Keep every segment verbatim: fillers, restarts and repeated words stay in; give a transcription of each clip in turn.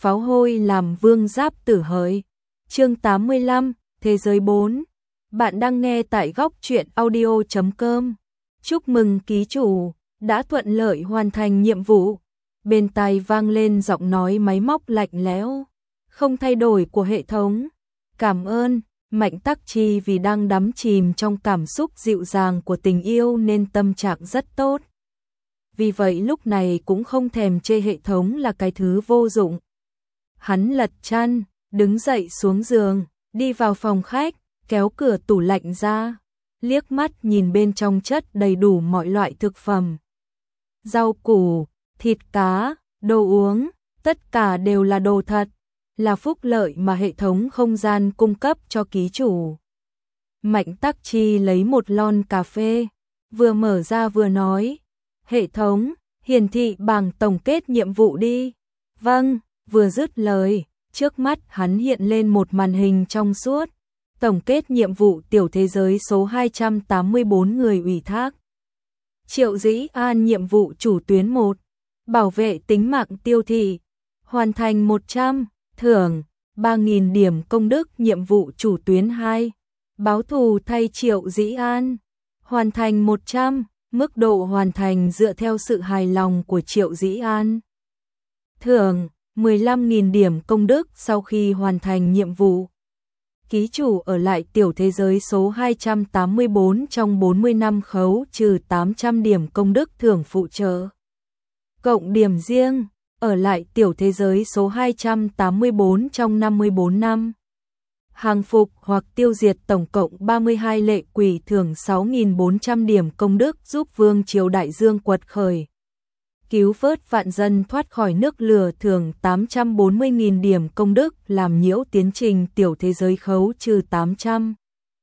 pháo hôi làm vương giáp tử hỡi. Chương tám mươi lăm, Thế giới bốn. Bạn đang nghe tại góc truyện audio chấm com. Chúc mừng ký chủ đã thuận lợi hoàn thành nhiệm vụ. Bên tai vang lên giọng nói máy móc lạnh lẽo, không thay đổi của hệ thống. Cảm ơn, Mạnh Tắc Chi vì đang đắm chìm trong cảm xúc dịu dàng của tình yêu nên tâm trạng rất tốt. Vì vậy lúc này cũng không thèm chê hệ thống là cái thứ vô dụng. Hắn lật chăn, đứng dậy xuống giường, đi vào phòng khách, kéo cửa tủ lạnh ra, liếc mắt nhìn bên trong chất đầy đủ mọi loại thực phẩm. Rau củ, thịt cá, đồ uống, tất cả đều là đồ thật, là phúc lợi mà hệ thống không gian cung cấp cho ký chủ. Mạnh Tắc Chi lấy một lon cà phê, vừa mở ra vừa nói, hệ thống, hiển thị bảng tổng kết nhiệm vụ đi. Vâng, vừa dứt lời, trước mắt hắn hiện lên một màn hình trong suốt. Tổng kết nhiệm vụ tiểu thế giới số hai trăm tám mươi bốn người ủy thác. Triệu Dĩ An nhiệm vụ chủ tuyến một, bảo vệ tính mạng tiêu thị, hoàn thành một trăm, thưởng ba nghìn điểm công đức. Nhiệm vụ chủ tuyến hai, báo thù thay Triệu Dĩ An, hoàn thành một trăm, mức độ hoàn thành dựa theo sự hài lòng của Triệu Dĩ An. Thưởng mười lăm nghìn điểm công đức sau khi hoàn thành nhiệm vụ. Ký chủ ở lại tiểu thế giới số hai trăm tám mươi bốn trong bốn mươi năm khấu trừ tám trăm điểm công đức thưởng phụ trợ. Cộng điểm riêng, ở lại tiểu thế giới số hai trăm tám mươi bốn trong năm mươi bốn năm. Hàng phục hoặc tiêu diệt tổng cộng ba mươi hai lệ quỷ thưởng sáu nghìn bốn trăm điểm công đức giúp Vương triều Đại Dương quật khởi. Cứu vớt vạn dân thoát khỏi nước lửa thưởng tám trăm bốn mươi nghìn điểm công đức làm nhiễu tiến trình tiểu thế giới khấu trừ tám trăm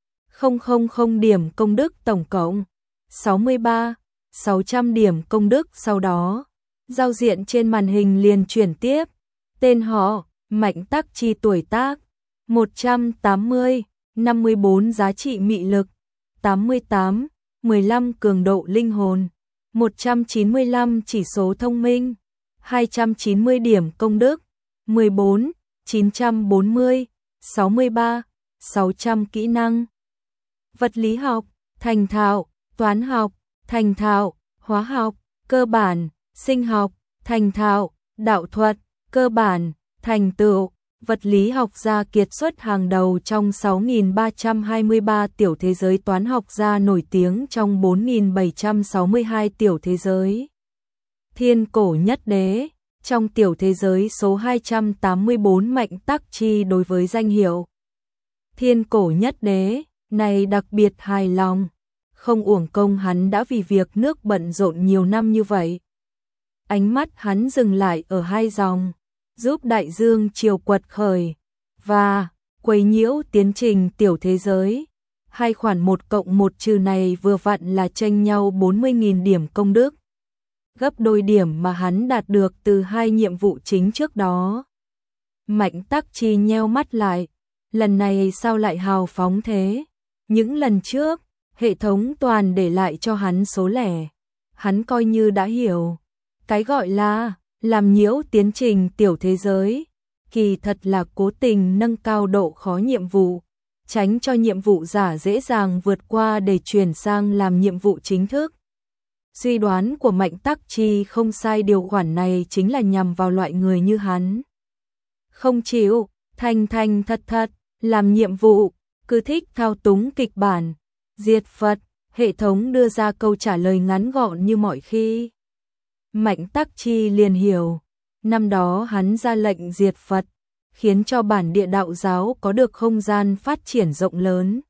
nghìn điểm công đức tổng cộng sáu mươi ba nghìn sáu trăm điểm công đức. Sau đó, giao diện trên màn hình liền chuyển tiếp, tên họ, Mạnh Tắc Chi, tuổi tác, một trăm tám mươi, năm mươi bốn giá trị mị lực, tám mươi tám, mười lăm cường độ linh hồn, một trăm chín mươi lăm chỉ số thông minh, hai trăm chín mươi điểm công đức, mười bốn, chín trăm bốn mươi, sáu mươi ba, sáu trăm kỹ năng. Vật lý học, thành thạo, toán học, thành thạo, hóa học, cơ bản, sinh học, thành thạo, đạo thuật, cơ bản, thành tựu. Vật lý học gia kiệt xuất hàng đầu trong sáu nghìn ba trăm hai mươi ba tiểu thế giới, toán học gia nổi tiếng trong bốn nghìn bảy trăm sáu mươi hai tiểu thế giới. Thiên cổ nhất đế, trong tiểu thế giới số hai trăm tám mươi bốn. Mạnh Tắc Chi đối với danh hiệu Thiên cổ nhất đế này đặc biệt hài lòng, không uổng công hắn đã vì việc nước bận rộn nhiều năm như vậy. Ánh mắt hắn dừng lại ở hai dòng, giúp Đại Dương triều quật khởi và quấy nhiễu tiến trình tiểu thế giới. Hai khoản một cộng một trừ này vừa vặn là chênh nhau bốn mươi nghìn điểm công đức, gấp đôi điểm mà hắn đạt được từ hai nhiệm vụ chính trước đó. Mạnh Tắc Chi nheo mắt lại, lần này sao lại hào phóng thế? Những lần trước, hệ thống toàn để lại cho hắn số lẻ. Hắn coi như đã hiểu, cái gọi là làm nhiễu tiến trình tiểu thế giới, kỳ thật là cố tình nâng cao độ khó nhiệm vụ, tránh cho nhiệm vụ giả dễ dàng vượt qua để chuyển sang làm nhiệm vụ chính thức. Suy đoán của Mạnh Tắc Chi không sai, điều khoản này chính là nhằm vào loại người như hắn. Không chịu, thành thành thật thật, làm nhiệm vụ, cứ thích thao túng kịch bản, diệt Phật. Hệ thống đưa ra câu trả lời ngắn gọn như mọi khi. Mạnh Tắc Chi liền hiểu, năm đó hắn ra lệnh diệt Phật, khiến cho bản địa đạo giáo có được không gian phát triển rộng lớn.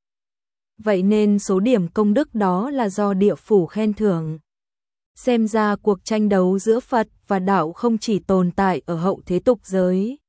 Vậy nên số điểm công đức đó là do địa phủ khen thưởng. Xem ra cuộc tranh đấu giữa Phật và đạo không chỉ tồn tại ở hậu thế tục giới,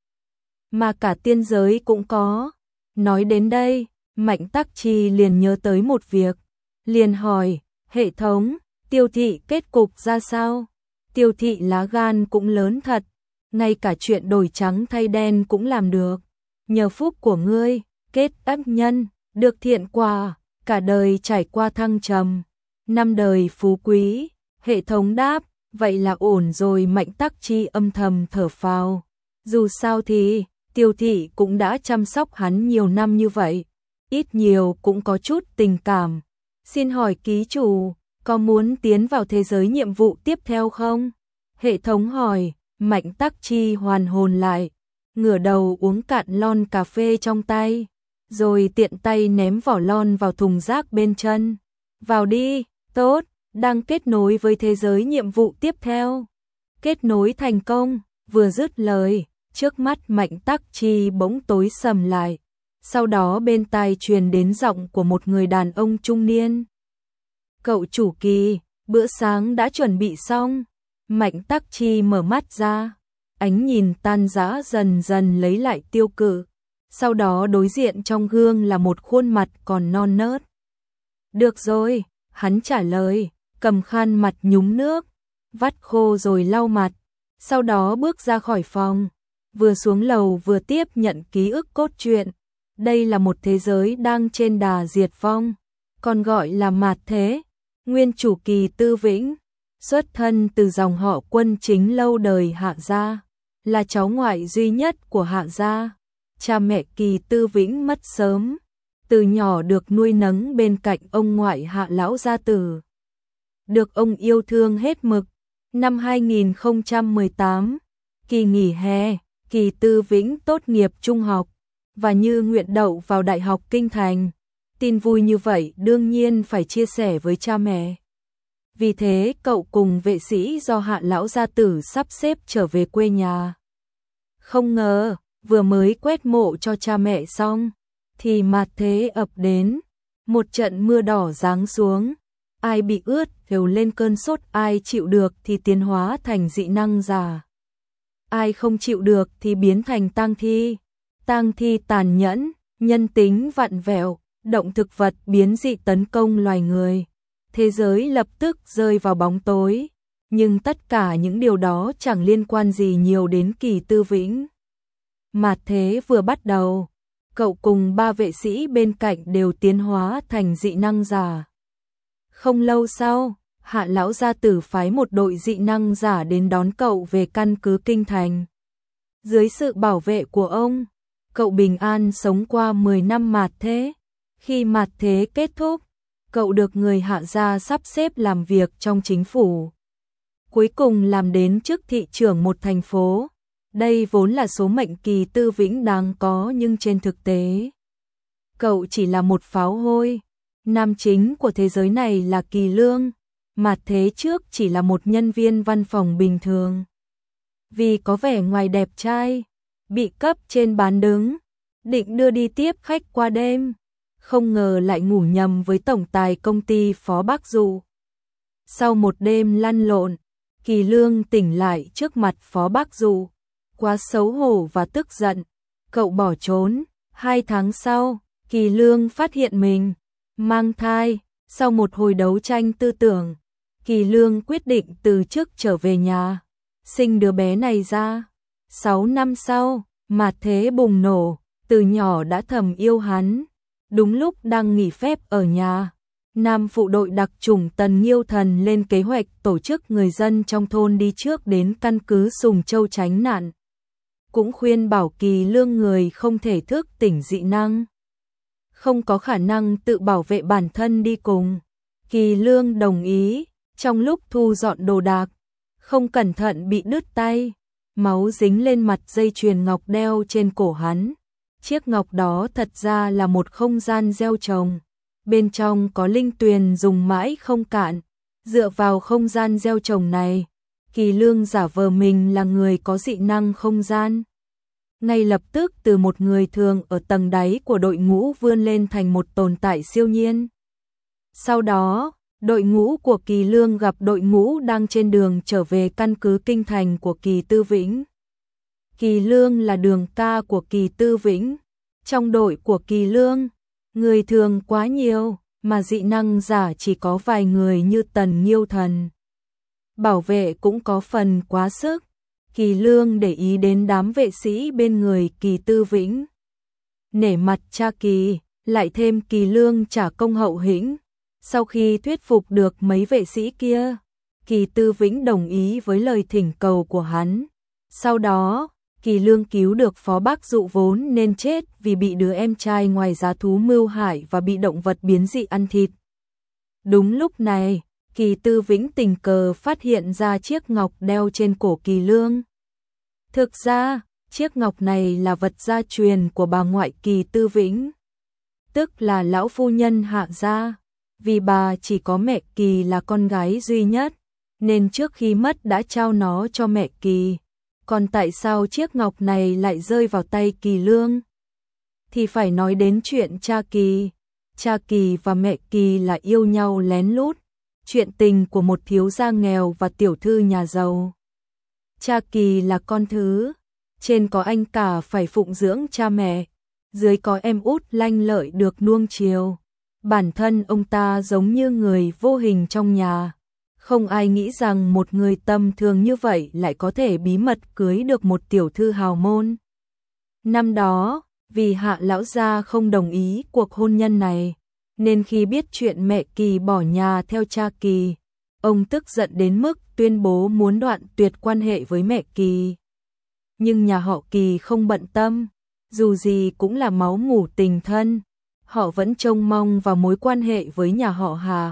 mà cả tiên giới cũng có. Nói đến đây, Mạnh Tắc Chi liền nhớ tới một việc, liền hỏi, hệ thống, tiêu thị kết cục ra sao? Tiêu thị lá gan cũng lớn thật, ngay cả chuyện đổi trắng thay đen cũng làm được. Nhờ phúc của ngươi, kết ác nhân, được thiện quả, cả đời trải qua thăng trầm, năm đời phú quý. Hệ thống đáp, vậy là ổn rồi. Mạnh Tắc Chi âm thầm thở phào, Dù sao thì, Tiêu thị cũng đã chăm sóc hắn nhiều năm như vậy, ít nhiều cũng có chút tình cảm. Xin hỏi ký chủ, có muốn tiến vào thế giới nhiệm vụ tiếp theo không? Hệ thống hỏi. Mạnh Tắc Chi hoàn hồn lại, ngửa đầu uống cạn lon cà phê trong tay, rồi tiện tay ném vỏ lon vào thùng rác bên chân. Vào đi, tốt, đang kết nối với thế giới nhiệm vụ tiếp theo. Kết nối thành công, vừa dứt lời, trước mắt Mạnh Tắc Chi bỗng tối sầm lại. Sau đó bên tai truyền đến giọng của một người đàn ông trung niên. Cậu chủ Kỳ, bữa sáng đã chuẩn bị xong. Mạnh Tắc Chi mở mắt ra, ánh nhìn tan rã dần dần lấy lại tiêu cự. Sau đó đối diện trong gương là một khuôn mặt còn non nớt. Được rồi, hắn trả lời, cầm khăn mặt nhúng nước, vắt khô rồi lau mặt. Sau đó bước ra khỏi phòng, vừa xuống lầu vừa tiếp nhận ký ức cốt truyện. Đây là một thế giới đang trên đà diệt vong, còn gọi là mạt thế. Nguyên chủ Kỳ Tư Vĩnh, xuất thân từ dòng họ quân chính lâu đời Hạ gia, là cháu ngoại duy nhất của Hạ gia. Cha mẹ Kỳ Tư Vĩnh mất sớm, từ nhỏ được nuôi nấng bên cạnh ông ngoại Hạ lão gia tử. Được ông yêu thương hết mực. Năm hai nghìn không trăm mười tám, kỳ nghỉ hè, Kỳ Tư Vĩnh tốt nghiệp trung học và như nguyện đậu vào Đại học Kinh Thành. Tin vui như vậy đương nhiên phải chia sẻ với cha mẹ. Vì thế cậu cùng vệ sĩ do Hạ lão gia tử sắp xếp trở về quê nhà. Không ngờ, vừa mới quét mộ cho cha mẹ xong, thì mạt thế ập đến. Một trận mưa đỏ giáng xuống, ai bị ướt đều lên cơn sốt, ai chịu được thì tiến hóa thành dị năng giả. Ai không chịu được thì biến thành tang thi. Tang thi tàn nhẫn, nhân tính vặn vẹo, động thực vật biến dị tấn công loài người. Thế giới lập tức rơi vào bóng tối, nhưng tất cả những điều đó chẳng liên quan gì nhiều đến Kỳ Tư Vĩnh. Mạt thế vừa bắt đầu, cậu cùng ba vệ sĩ bên cạnh đều tiến hóa thành dị năng giả. Không lâu sau, Hạ lão gia tử phái một đội dị năng giả đến đón cậu về căn cứ Kinh Thành. Dưới sự bảo vệ của ông, cậu bình an sống qua mười năm mạt thế. Khi mạt thế kết thúc, cậu được người Hạ gia sắp xếp làm việc trong chính phủ. Cuối cùng làm đến chức thị trưởng một thành phố. Đây vốn là số mệnh Kỳ Tư Vĩnh đáng có, nhưng trên thực tế, cậu chỉ là một pháo hôi. Nam chính của thế giới này là Kỳ Lương, mạt thế trước chỉ là một nhân viên văn phòng bình thường. Vì có vẻ ngoài đẹp trai, bị cấp trên bán đứng, định đưa đi tiếp khách qua đêm. Không ngờ lại ngủ nhầm với tổng tài công ty Phó Bắc Dụ. Sau một đêm lăn lộn, Kỳ Lương tỉnh lại trước mặt Phó Bắc Dụ. Quá xấu hổ và tức giận, cậu bỏ trốn. Hai tháng sau, Kỳ Lương phát hiện mình mang thai. Sau một hồi đấu tranh tư tưởng, Kỳ Lương quyết định từ chức trở về nhà, sinh đứa bé này ra. Sáu năm sau, mạt thế bùng nổ, từ nhỏ đã thầm yêu hắn. Đúng lúc đang nghỉ phép ở nhà, Nam phụ đội đặc chủng Tần Nghiêu Thần lên kế hoạch tổ chức người dân trong thôn đi trước đến căn cứ Sùng Châu tránh nạn. Cũng khuyên bảo Kỳ Lương người không thể thức tỉnh dị năng, không có khả năng tự bảo vệ bản thân đi cùng. Kỳ Lương đồng ý. Trong lúc thu dọn đồ đạc, không cẩn thận bị đứt tay, máu dính lên mặt dây chuyền ngọc đeo trên cổ hắn. Chiếc ngọc đó thật ra là một không gian gieo trồng, bên trong có linh tuyền dùng mãi không cạn. Dựa vào không gian gieo trồng này, Kỳ Lương giả vờ mình là người có dị năng không gian. Ngay lập tức từ một người thường ở tầng đáy của đội ngũ vươn lên thành một tồn tại siêu nhiên. Sau đó, đội ngũ của Kỳ Lương gặp đội ngũ đang trên đường trở về căn cứ Kinh Thành của Kỳ Tư Vĩnh. Kỳ Lương là đường ca của Kỳ Tư Vĩnh. Trong đội của Kỳ Lương, người thường quá nhiều, mà dị năng giả chỉ có vài người như Tần Nghiêu Thần. Bảo vệ cũng có phần quá sức. Kỳ Lương để ý đến đám vệ sĩ bên người Kỳ Tư Vĩnh. Nể mặt cha Kỳ, lại thêm Kỳ Lương trả công hậu hĩnh. Sau khi thuyết phục được mấy vệ sĩ kia, Kỳ Tư Vĩnh đồng ý với lời thỉnh cầu của hắn. Sau đó, Kỳ Lương cứu được Phó Bác Dụ vốn nên chết vì bị đứa em trai ngoài giá thú mưu hại và bị động vật biến dị ăn thịt. Đúng lúc này, Kỳ Tư Vĩnh tình cờ phát hiện ra chiếc ngọc đeo trên cổ Kỳ Lương. Thực ra, chiếc ngọc này là vật gia truyền của bà ngoại Kỳ Tư Vĩnh, tức là lão phu nhân Hạ gia. Vì bà chỉ có mẹ Kỳ là con gái duy nhất, nên trước khi mất đã trao nó cho mẹ Kỳ. Còn tại sao chiếc ngọc này lại rơi vào tay Kỳ Lương? Thì phải nói đến chuyện cha Kỳ. Cha Kỳ và mẹ Kỳ là yêu nhau lén lút, chuyện tình của một thiếu gia nghèo và tiểu thư nhà giàu. Cha Kỳ là con thứ, trên có anh cả phải phụng dưỡng cha mẹ, dưới có em út lanh lợi được nuông chiều. Bản thân ông ta giống như người vô hình trong nhà. Không ai nghĩ rằng một người tầm thường như vậy lại có thể bí mật cưới được một tiểu thư hào môn. Năm đó, vì Hạ lão gia không đồng ý cuộc hôn nhân này, nên khi biết chuyện mẹ Kỳ bỏ nhà theo cha Kỳ, ông tức giận đến mức tuyên bố muốn đoạn tuyệt quan hệ với mẹ Kỳ. Nhưng nhà họ Kỳ không bận tâm, dù gì cũng là máu mủ tình thân, họ vẫn trông mong vào mối quan hệ với nhà họ Hà.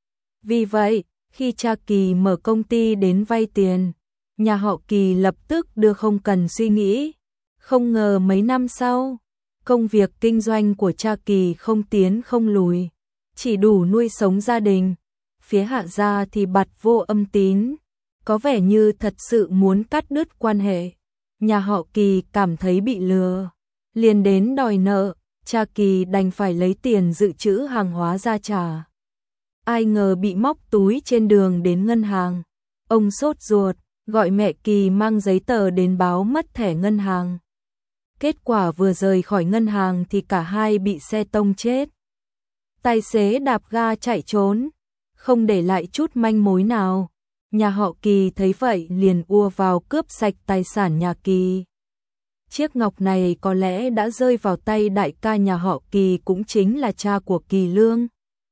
Vì vậy, khi cha Kỳ mở công ty đến vay tiền, nhà họ Kỳ lập tức đưa không cần suy nghĩ. Không ngờ mấy năm sau, công việc kinh doanh của cha Kỳ không tiến không lùi, chỉ đủ nuôi sống gia đình. Phía Hạ gia thì bặt vô âm tín, có vẻ như thật sự muốn cắt đứt quan hệ. Nhà họ Kỳ cảm thấy bị lừa, liền đến đòi nợ, cha Kỳ đành phải lấy tiền dự trữ hàng hóa ra trả. Ai ngờ bị móc túi trên đường đến ngân hàng. Ông sốt ruột, gọi mẹ Kỳ mang giấy tờ đến báo mất thẻ ngân hàng. Kết quả vừa rời khỏi ngân hàng thì cả hai bị xe tông chết. Tài xế đạp ga chạy trốn, không để lại chút manh mối nào. Nhà họ Kỳ thấy vậy liền ùa vào cướp sạch tài sản nhà Kỳ. Chiếc ngọc này có lẽ đã rơi vào tay đại ca nhà họ Kỳ, cũng chính là cha của Kỳ Lương.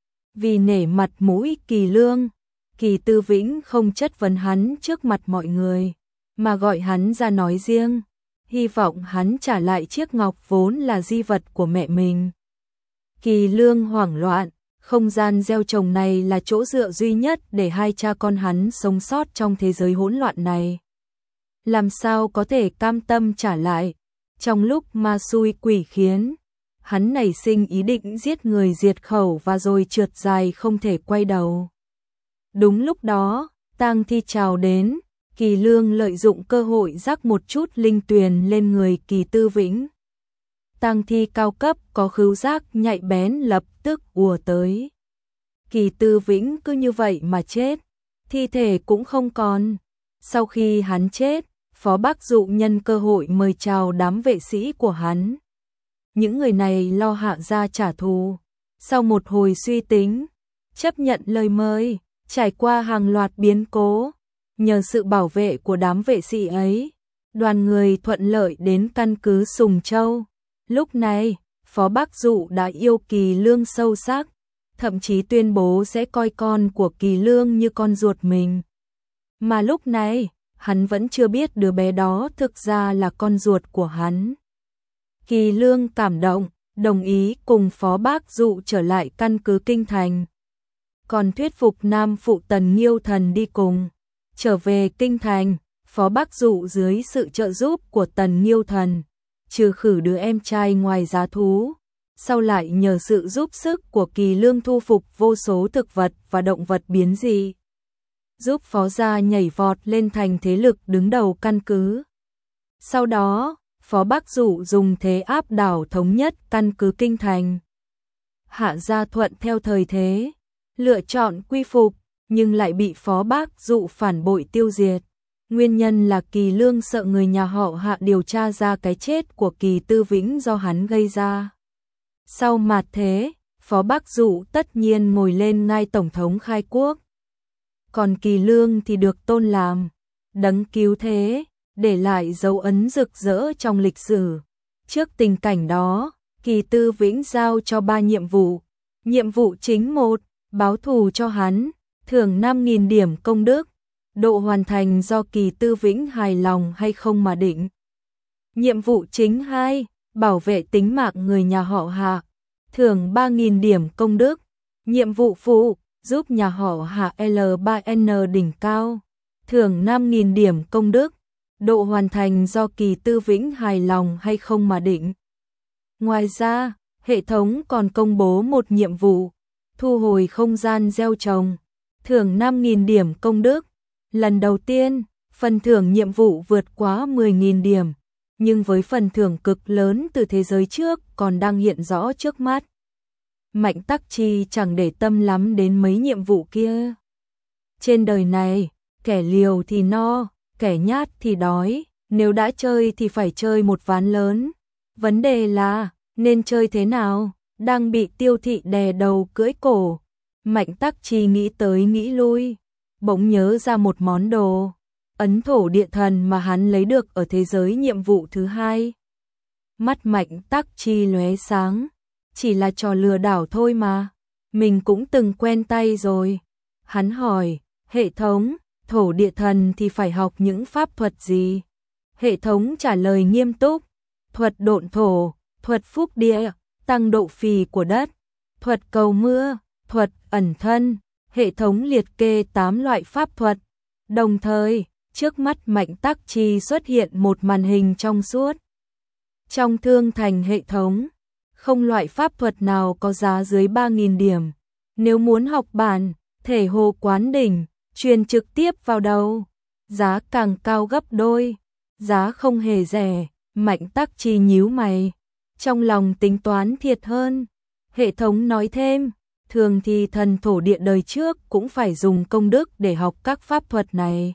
Vì nể mặt mũi Kỳ Lương, Kỳ Tư Vĩnh không chất vấn hắn trước mặt mọi người, mà gọi hắn ra nói riêng, hy vọng hắn trả lại chiếc ngọc vốn là di vật của mẹ mình. Kỳ Lương hoảng loạn, không gian gieo trồng này là chỗ dựa duy nhất để hai cha con hắn sống sót trong thế giới hỗn loạn này. Làm sao có thể cam tâm trả lại? Trong lúc ma xui quỷ khiến, hắn nảy sinh ý định giết người diệt khẩu và rồi trượt dài không thể quay đầu. Đúng lúc đó, tang thi trào đến, Kỳ Lương lợi dụng cơ hội rắc một chút linh tuyền lên người Kỳ Tư Vĩnh. Tang thi cao cấp có khứu giác nhạy bén lập tức ùa tới. Kỳ Tư Vĩnh cứ như vậy mà chết, thi thể cũng không còn. Sau khi hắn chết, Phó Bác Dụ nhân cơ hội mời chào đám vệ sĩ của hắn. Những người này lo Hạ gia trả thù. Sau một hồi suy tính, chấp nhận lời mời, trải qua hàng loạt biến cố, nhờ sự bảo vệ của đám vệ sĩ ấy, đoàn người thuận lợi đến căn cứ Sùng Châu. Lúc này, Phó Bác Dụ đã yêu Kỳ Lương sâu sắc, thậm chí tuyên bố sẽ coi con của Kỳ Lương như con ruột mình. Mà lúc này, hắn vẫn chưa biết đứa bé đó thực ra là con ruột của hắn. Kỳ Lương cảm động, đồng ý cùng Phó Bác Dụ trở lại căn cứ Kinh Thành. Còn thuyết phục Nam phụ Tần Nghiêu Thần đi cùng. Trở về Kinh Thành, Phó Bác Dụ dưới sự trợ giúp của Tần Nghiêu Thần, trừ khử đứa em trai ngoài giá thú, sau lại nhờ sự giúp sức của Kỳ Lương thu phục vô số thực vật và động vật biến dị, giúp Phó gia nhảy vọt lên thành thế lực đứng đầu căn cứ. Sau đó, Phó Bác Dụ dùng thế áp đảo thống nhất căn cứ Kinh Thành. Hạ gia thuận theo thời thế, lựa chọn quy phục, nhưng lại bị Phó Bác Dụ phản bội tiêu diệt. Nguyên nhân là Kỳ Lương sợ người nhà họ Hạ điều tra ra cái chết của Kỳ Tư Vĩnh do hắn gây ra. Sau mạt thế, Phó Bác Dụ tất nhiên ngồi lên ngai tổng thống khai quốc. Còn Kỳ Lương thì được tôn làm đấng cứu thế, để lại dấu ấn rực rỡ trong lịch sử. Trước tình cảnh đó, Kỳ Tư Vĩnh giao cho ba nhiệm vụ. Nhiệm vụ chính một, báo thù cho hắn, thưởng năm nghìn điểm công đức. Độ hoàn thành do Kỳ Tư Vĩnh hài lòng hay không mà định. Nhiệm vụ chính hai, bảo vệ tính mạng người nhà họ Hạ, thưởng ba nghìn điểm công đức. Nhiệm vụ phụ, giúp nhà họ Hạ L ba N đỉnh cao, thưởng năm nghìn điểm công đức. Độ hoàn thành do Kỳ Tư Vĩnh hài lòng hay không mà định. Ngoài ra, hệ thống còn công bố một nhiệm vụ, thu hồi không gian gieo trồng, thưởng năm nghìn điểm công đức. Lần đầu tiên, phần thưởng nhiệm vụ vượt quá mười nghìn điểm, nhưng với phần thưởng cực lớn từ thế giới trước còn đang hiện rõ trước mắt. Mạnh Tắc Chi chẳng để tâm lắm đến mấy nhiệm vụ kia. Trên đời này, kẻ liều thì no, kẻ nhát thì đói, nếu đã chơi thì phải chơi một ván lớn. Vấn đề là, nên chơi thế nào, đang bị Tiêu Thị đè đầu cưỡi cổ. Mạnh Tắc Chi nghĩ tới nghĩ lui, bỗng nhớ ra một món đồ, ấn thổ địa thần mà hắn lấy được ở thế giới nhiệm vụ thứ hai. Mắt Mạnh Tắc Chi lóe sáng, chỉ là trò lừa đảo thôi mà, mình cũng từng quen tay rồi. Hắn hỏi, hệ thống, thổ địa thần thì phải học những pháp thuật gì? Hệ thống trả lời nghiêm túc, thuật độn thổ, thuật phúc địa, tăng độ phì của đất, thuật cầu mưa, thuật ẩn thân. Hệ thống liệt kê tám loại pháp thuật. Đồng thời, trước mắt Mạnh Tắc Chi xuất hiện một màn hình trong suốt. Trong thương thành hệ thống, không loại pháp thuật nào có giá dưới ba nghìn điểm. Nếu muốn học bản, thể hồ quán đỉnh, truyền trực tiếp vào đầu, giá càng cao gấp đôi. Giá không hề rẻ, Mạnh Tắc Chi nhíu mày, trong lòng tính toán thiệt hơn. Hệ thống nói thêm, thường thì thần thổ địa đời trước cũng phải dùng công đức để học các pháp thuật này.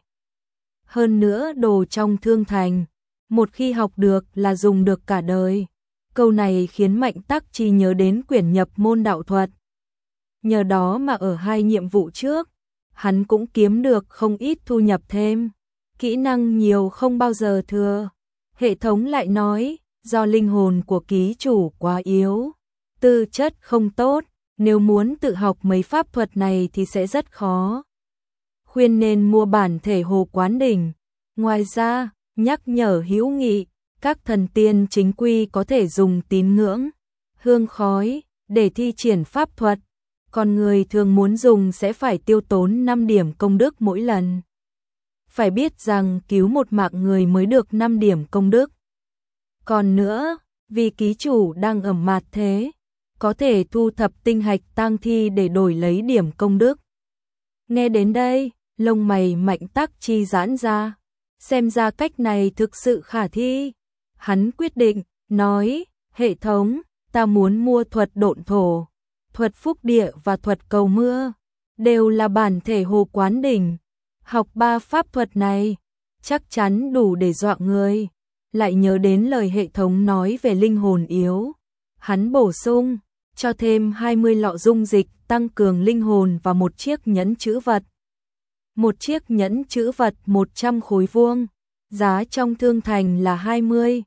Hơn nữa đồ trong thương thành, một khi học được là dùng được cả đời. Câu này khiến Mạnh Tắc Chi nhớ đến quyển nhập môn đạo thuật. Nhờ đó mà ở hai nhiệm vụ trước, hắn cũng kiếm được không ít thu nhập thêm. Kỹ năng nhiều không bao giờ thừa. Hệ thống lại nói, do linh hồn của ký chủ quá yếu, tư chất không tốt, nếu muốn tự học mấy pháp thuật này thì sẽ rất khó. Khuyên nên mua bản thể hồ quán đỉnh. Ngoài ra, nhắc nhở hữu nghị, các thần tiên chính quy có thể dùng tín ngưỡng, hương khói để thi triển pháp thuật, còn người thường muốn dùng sẽ phải tiêu tốn năm điểm công đức mỗi lần. Phải biết rằng cứu một mạng người mới được năm điểm công đức. Còn nữa, vì ký chủ đang ở mạt thế, có thể thu thập tinh hạch tang thi để đổi lấy điểm công đức. Nghe đến đây, lông mày Mạnh Tắc Chi giãn ra, xem ra cách này thực sự khả thi. Hắn quyết định, nói, hệ thống, ta muốn mua thuật độn thổ, thuật phúc địa và thuật cầu mưa, đều là bản thể hồ quán đỉnh. Học ba pháp thuật này, chắc chắn đủ để dọa người. Lại nhớ đến lời hệ thống nói về linh hồn yếu. Hắn bổ sung, cho thêm hai mươi lọ dung dịch tăng cường linh hồn và một chiếc nhẫn chữ vật. Một chiếc nhẫn chữ vật một trăm khối vuông, giá trong thương thành là hai mươi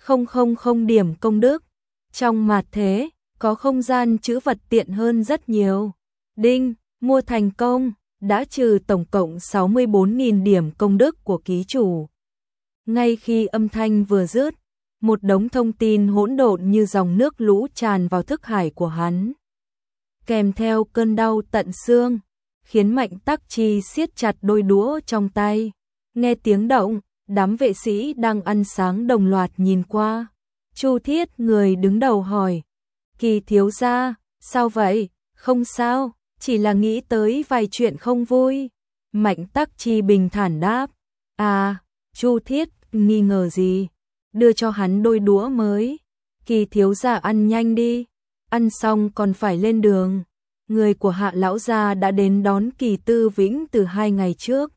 nghìn điểm công đức. Trong mạt thế, có không gian chữ vật tiện hơn rất nhiều. Đinh, mua thành công, đã trừ tổng cộng sáu mươi bốn nghìn điểm công đức của ký chủ. Ngay khi âm thanh vừa dứt, một đống thông tin hỗn độn như dòng nước lũ tràn vào thức hải của hắn, kèm theo cơn đau tận xương, khiến Mạnh Tắc Chi siết chặt đôi đũa trong tay. Nghe tiếng động, đám vệ sĩ đang ăn sáng đồng loạt nhìn qua. Chu Thiết, người đứng đầu, hỏi, Kỳ thiếu gia, sao vậy? Không sao, chỉ là nghĩ tới vài chuyện không vui. Mạnh Tắc Chi bình thản đáp. À, Chu Thiết nghi ngờ gì? Đưa cho hắn đôi đũa mới. Kỳ thiếu gia ăn nhanh đi, ăn xong còn phải lên đường. Người của Hạ lão gia đã đến đón Kỳ Tư Vĩnh từ hai ngày trước.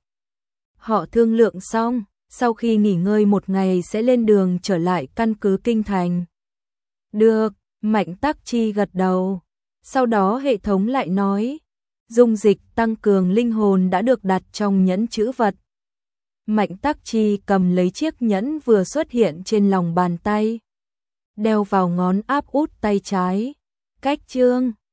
Họ thương lượng xong, sau khi nghỉ ngơi một ngày sẽ lên đường trở lại căn cứ kinh thành. Được, Mạnh Tắc Chi gật đầu. Sau đó hệ thống lại nói, dung dịch tăng cường linh hồn đã được đặt trong nhẫn chữ vật. Mạnh Tắc Chi cầm lấy chiếc nhẫn vừa xuất hiện trên lòng bàn tay, đeo vào ngón áp út tay trái. Cách chương